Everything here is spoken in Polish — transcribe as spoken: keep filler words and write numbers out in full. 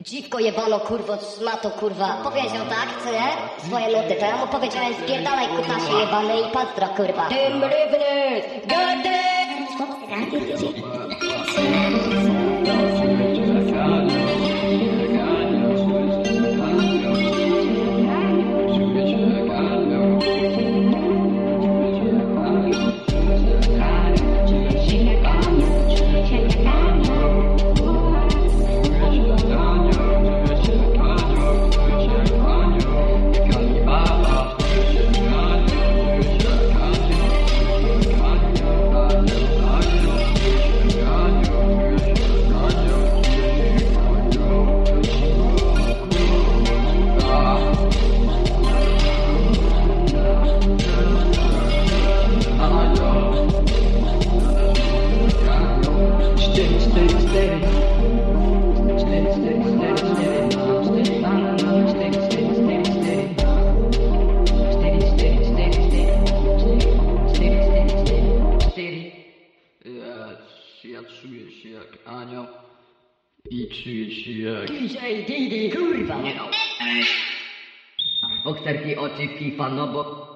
Dziwko jebano, kurwo, szmato, kurwa. Powiedział tak, co nie? Swoje nuty. To ja mu powiedziałem, spierdalaj, kutasie jebany i pozdro, kurwa. Tym rybny, gady! Ja czuję się jak anioł i czuję się jak... D J Didi, kurwa! Bokserki oczy FIFA, no bo...